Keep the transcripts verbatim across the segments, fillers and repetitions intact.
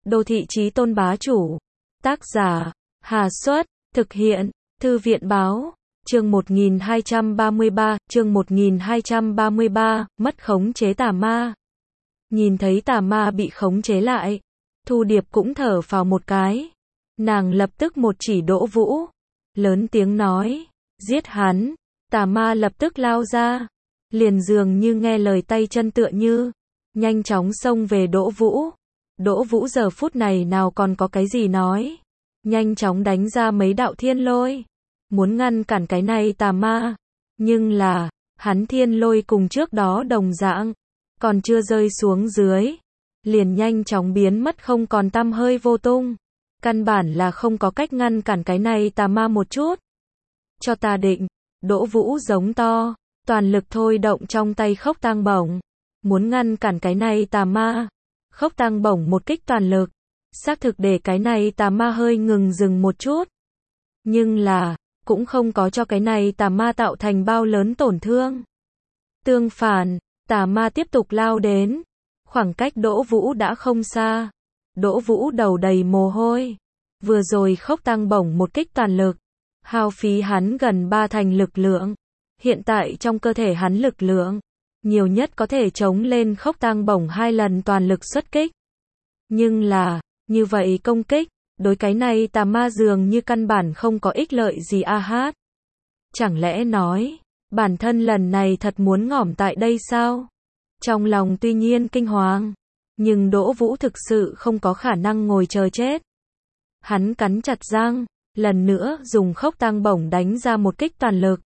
Đô thị chí tôn bá chủ. Tác giả, Hà Xuất, thực hiện, Thư viện báo. Chương một nghìn hai trăm ba mươi ba, chương một nghìn hai trăm ba mươi ba, mất khống chế tà ma. Nhìn thấy tà ma bị khống chế lại, Thu Điệp cũng thở phào một cái. Nàng lập tức một chỉ Đỗ Vũ, lớn tiếng nói, giết hắn. Tà ma lập tức lao ra, liền dường như nghe lời tay chân tựa như, nhanh chóng xông về Đỗ Vũ. Đỗ Vũ giờ phút này nào còn có cái gì nói, nhanh chóng đánh ra mấy đạo thiên lôi, muốn ngăn cản cái này tà ma. Nhưng là, hắn thiên lôi cùng trước đó đồng dạng, còn chưa rơi xuống dưới, liền nhanh chóng biến mất không còn tăm hơi vô tung. Căn bản là không có cách ngăn cản cái này tà ma một chút. Cho ta định, Đỗ Vũ giống to, toàn lực thôi động trong tay khốc tang bổng, muốn ngăn cản cái này tà ma. Khốc tang bổng một kích toàn lực, xác thực để cái này tà ma hơi ngừng dừng một chút. Nhưng là, cũng không có cho cái này tà ma tạo thành bao lớn tổn thương. Tương phản, tà ma tiếp tục lao đến, khoảng cách Đỗ Vũ đã không xa. Đỗ Vũ đầu đầy mồ hôi, vừa rồi khốc tang bổng một kích toàn lực, hao phí hắn gần ba thành lực lượng. Hiện tại trong cơ thể hắn lực lượng, nhiều nhất có thể chống lên khốc tang bổng hai lần toàn lực xuất kích. Nhưng là, như vậy công kích, đối cái này tà ma dường như căn bản không có ích lợi gì a hát. Chẳng lẽ nói, bản thân lần này thật muốn ngỏm tại đây sao? Trong lòng tuy nhiên kinh hoàng, nhưng Đỗ Vũ thực sự không có khả năng ngồi chờ chết. Hắn cắn chặt răng, lần nữa dùng khốc tang bổng đánh ra một kích toàn lực.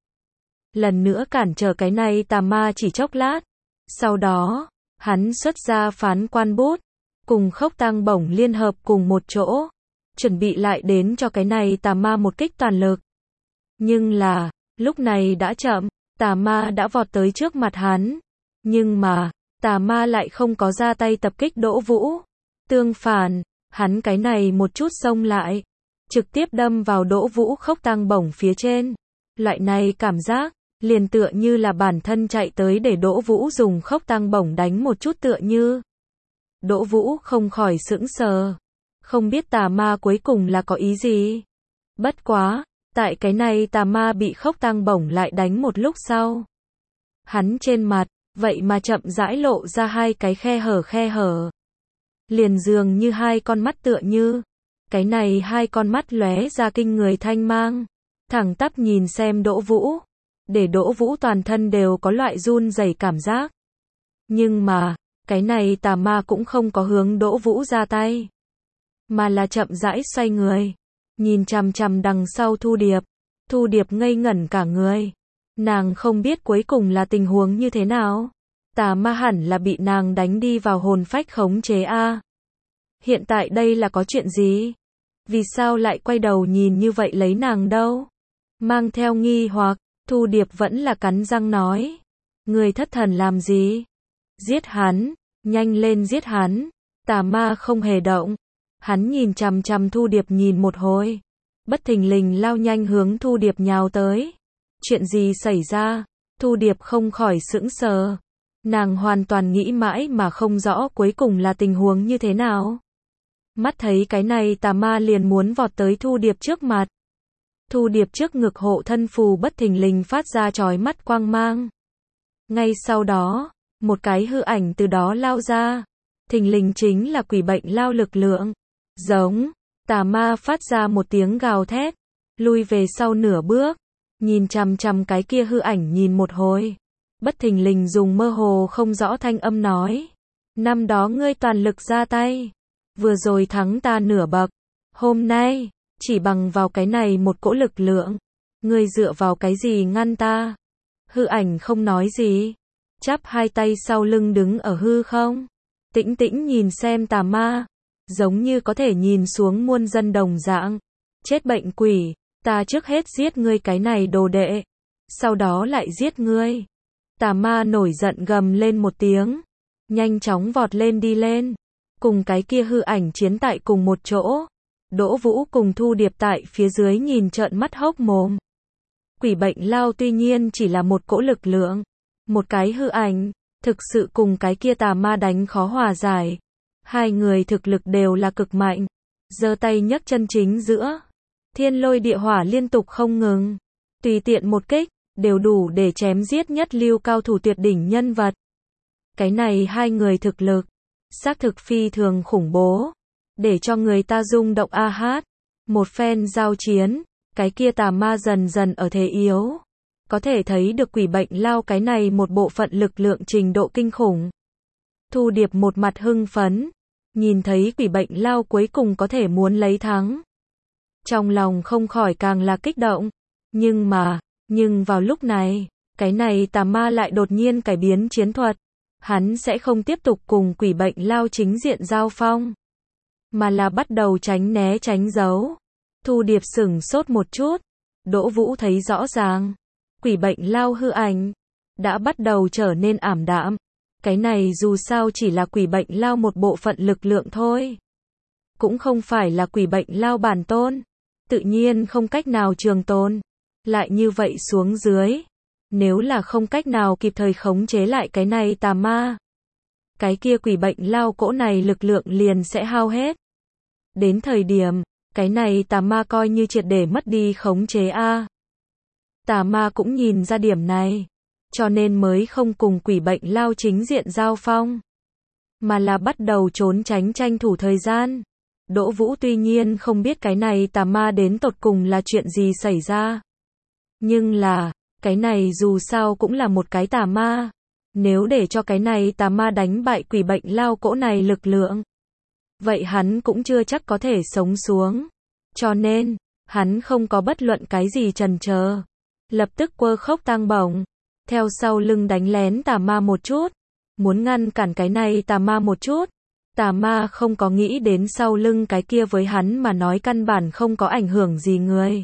Lần nữa cản trở cái này tà ma chỉ chốc lát. Sau đó, hắn xuất ra phán quan bút, cùng khốc tang bổng liên hợp cùng một chỗ, chuẩn bị lại đến cho cái này tà ma một kích toàn lực. Nhưng là, lúc này đã chậm, tà ma đã vọt tới trước mặt hắn. Nhưng mà, tà ma lại không có ra tay tập kích Đỗ Vũ. Tương phản, hắn cái này một chút xông lại, trực tiếp đâm vào Đỗ Vũ khốc tang bổng phía trên. Loại này cảm giác, liền tựa như là bản thân chạy tới để Đỗ Vũ dùng khốc tang bổng đánh một chút tựa như. Đỗ Vũ không khỏi sững sờ, không biết tà ma cuối cùng là có ý gì. Bất quá, tại cái này tà ma bị khốc tang bổng lại đánh một lúc sau, hắn trên mặt, vậy mà chậm rãi lộ ra hai cái khe hở khe hở. Liền dường như hai con mắt tựa như, cái này hai con mắt lóe ra kinh người thanh mang, thẳng tắp nhìn xem Đỗ Vũ, để Đỗ Vũ toàn thân đều có loại run rẩy cảm giác. Nhưng mà, cái này tà ma cũng không có hướng Đỗ Vũ ra tay, mà là chậm rãi xoay người, nhìn chằm chằm đằng sau Thu Điệp. Thu Điệp ngây ngẩn cả người. Nàng không biết cuối cùng là tình huống như thế nào. Tà ma hẳn là bị nàng đánh đi vào hồn phách khống chế a. Hiện tại đây là có chuyện gì? Vì sao lại quay đầu nhìn như vậy lấy nàng đâu? Mang theo nghi hoặc, Thu Điệp vẫn là cắn răng nói. Người thất thần làm gì? Giết hắn, nhanh lên giết hắn. Tà ma không hề động. Hắn nhìn chằm chằm Thu Điệp nhìn một hồi, bất thình lình lao nhanh hướng Thu Điệp nhào tới. Chuyện gì xảy ra? Thu Điệp không khỏi sững sờ. Nàng hoàn toàn nghĩ mãi mà không rõ cuối cùng là tình huống như thế nào. Mắt thấy cái này tà ma liền muốn vọt tới Thu Điệp trước mặt. Thu Điệp trước ngực hộ thân phù bất thình lình phát ra chói mắt quang mang. Ngay sau đó, một cái hư ảnh từ đó lao ra. Thình lình chính là quỷ bệnh lao lực lượng. Giống, tà ma phát ra một tiếng gào thét, lui về sau nửa bước, nhìn chằm chằm cái kia hư ảnh nhìn một hồi, bất thình lình dùng mơ hồ không rõ thanh âm nói, năm đó ngươi toàn lực ra tay, vừa rồi thắng ta nửa bậc, hôm nay, chỉ bằng vào cái này một cỗ lực lượng, ngươi dựa vào cái gì ngăn ta? Hư ảnh không nói gì, chắp hai tay sau lưng đứng ở hư không, tĩnh tĩnh nhìn xem tà ma. Giống như có thể nhìn xuống muôn dân đồng dạng. Chết bệnh quỷ, ta trước hết giết ngươi cái này đồ đệ, sau đó lại giết ngươi. Tà ma nổi giận gầm lên một tiếng, nhanh chóng vọt lên đi lên, cùng cái kia hư ảnh chiến tại cùng một chỗ. Đỗ Vũ cùng Thu Điệp tại phía dưới nhìn trợn mắt hốc mồm. Quỷ bệnh lao tuy nhiên chỉ là một cỗ lực lượng, một cái hư ảnh, thực sự cùng cái kia tà ma đánh khó hòa giải. Hai người thực lực đều là cực mạnh, giơ tay nhấc chân chính giữa thiên lôi địa hỏa liên tục không ngừng, tùy tiện một kích đều đủ để chém giết nhất lưu cao thủ tuyệt đỉnh nhân vật. Cái này hai người thực lực xác thực phi thường khủng bố, để cho người ta rung động a hát. Một phen giao chiến, cái kia tà ma dần dần ở thế yếu. Có thể thấy được quỷ bệnh lao cái này một bộ phận lực lượng trình độ kinh khủng. Thu Điệp một mặt hưng phấn, nhìn thấy quỷ bệnh lao cuối cùng có thể muốn lấy thắng. Trong lòng không khỏi càng là kích động. Nhưng mà, nhưng vào lúc này, cái này tà ma lại đột nhiên cải biến chiến thuật. Hắn sẽ không tiếp tục cùng quỷ bệnh lao chính diện giao phong, mà là bắt đầu tránh né tránh giấu. Thu Điệp sửng sốt một chút, Đỗ Vũ thấy rõ ràng, quỷ bệnh lao hư ảnh đã bắt đầu trở nên ảm đạm. Cái này dù sao chỉ là quỷ bệnh lao một bộ phận lực lượng thôi, cũng không phải là quỷ bệnh lao bản tôn, tự nhiên không cách nào trường tồn. Lại như vậy xuống dưới, nếu là không cách nào kịp thời khống chế lại cái này tà ma, cái kia quỷ bệnh lao cỗ này lực lượng liền sẽ hao hết. Đến thời điểm, cái này tà ma coi như triệt để mất đi khống chế a. Tà ma cũng nhìn ra điểm này, cho nên mới không cùng quỷ bệnh lao chính diện giao phong, mà là bắt đầu trốn tránh tranh thủ thời gian. Đỗ Vũ tuy nhiên không biết cái này tà ma đến tột cùng là chuyện gì xảy ra, nhưng là, cái này dù sao cũng là một cái tà ma. Nếu để cho cái này tà ma đánh bại quỷ bệnh lao cỗ này lực lượng, vậy hắn cũng chưa chắc có thể sống xuống. Cho nên, hắn không có bất luận cái gì chần chờ, lập tức quơ khốc tang bổng, theo sau lưng đánh lén tà ma một chút, muốn ngăn cản cái này tà ma một chút. Tà ma không có nghĩ đến sau lưng cái kia với hắn mà nói căn bản không có ảnh hưởng gì người,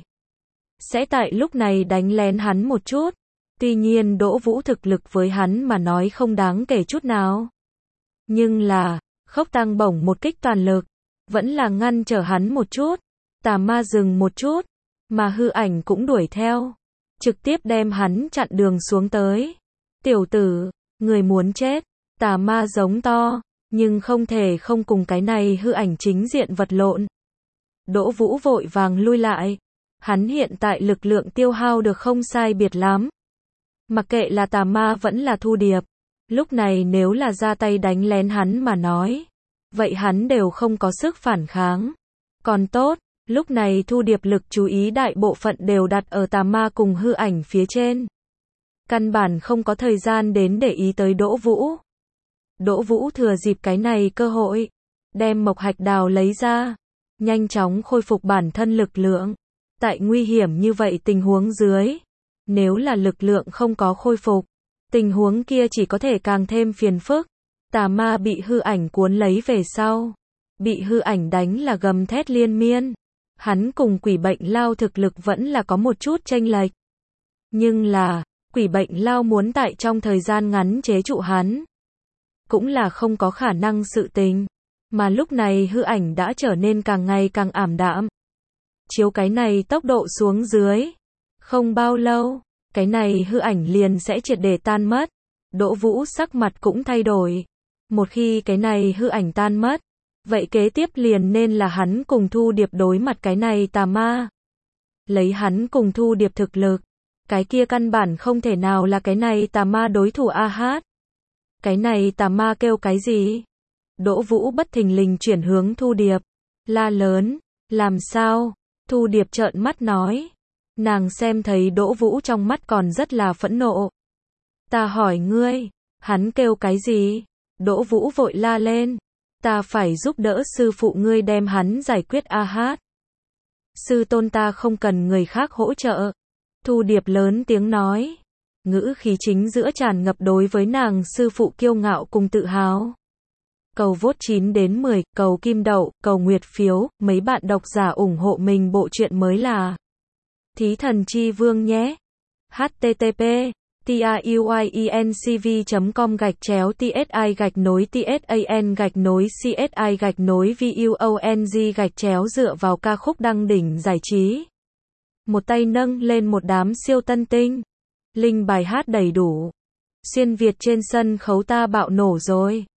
sẽ tại lúc này đánh lén hắn một chút. Tuy nhiên Đỗ Vũ thực lực với hắn mà nói không đáng kể chút nào, nhưng là, khốc tang bổng một kích toàn lực, vẫn là ngăn trở hắn một chút. Tà ma dừng một chút, mà hư ảnh cũng đuổi theo, trực tiếp đem hắn chặn đường xuống tới. Tiểu tử, người muốn chết. Tà ma giống to, nhưng không thể không cùng cái này hư ảnh chính diện vật lộn. Đỗ Vũ vội vàng lui lại, hắn hiện tại lực lượng tiêu hao được không sai biệt lắm. Mặc kệ là tà ma vẫn là Thu Điệp, lúc này nếu là ra tay đánh lén hắn mà nói, vậy hắn đều không có sức phản kháng. Còn tốt, lúc này Thu Điệp lực chú ý đại bộ phận đều đặt ở tà ma cùng hư ảnh phía trên, căn bản không có thời gian đến để ý tới Đỗ Vũ. Đỗ Vũ thừa dịp cái này cơ hội, đem mộc hạch đào lấy ra, nhanh chóng khôi phục bản thân lực lượng. Tại nguy hiểm như vậy tình huống dưới, nếu là lực lượng không có khôi phục, tình huống kia chỉ có thể càng thêm phiền phức. Tà ma bị hư ảnh cuốn lấy về sau, bị hư ảnh đánh là gầm thét liên miên. Hắn cùng quỷ bệnh lao thực lực vẫn là có một chút chênh lệch, nhưng là, quỷ bệnh lao muốn tại trong thời gian ngắn chế trụ hắn, cũng là không có khả năng sự tình. Mà lúc này hư ảnh đã trở nên càng ngày càng ảm đạm. Chiếu cái này tốc độ xuống dưới, không bao lâu, cái này hư ảnh liền sẽ triệt để tan mất. Đỗ Vũ sắc mặt cũng thay đổi. Một khi cái này hư ảnh tan mất, vậy kế tiếp liền nên là hắn cùng Thu Điệp đối mặt cái này tà ma. Lấy hắn cùng Thu Điệp thực lực, cái kia căn bản không thể nào là cái này tà ma đối thủ a hát. Cái này tà ma kêu cái gì? Đỗ Vũ bất thình lình chuyển hướng Thu Điệp, la lớn, làm sao? Thu Điệp trợn mắt nói. Nàng xem thấy Đỗ Vũ trong mắt còn rất là phẫn nộ. Ta hỏi ngươi, hắn kêu cái gì? Đỗ Vũ vội la lên. Ta phải giúp đỡ sư phụ ngươi đem hắn giải quyết a hát. Sư tôn ta không cần người khác hỗ trợ. Thu Điệp lớn tiếng nói. Ngữ khí chính giữa tràn ngập đối với nàng sư phụ kiêu ngạo cùng tự hào. Cầu vote chín đến mười, cầu kim đậu, cầu nguyệt phiếu, mấy bạn độc giả ủng hộ mình bộ truyện mới là Thí Thần Chi Vương nhé. http truyencv chấm com gạch chéo tsi gạch nối tsan gạch nối csi gạch nối vuong gạch chéo dựa vào ca khúc đăng đỉnh giải trí. Một tay nâng lên một đám siêu tân tinh. Linh bài hát đầy đủ. Xuyên Việt trên sân khấu ta bạo nổ rồi.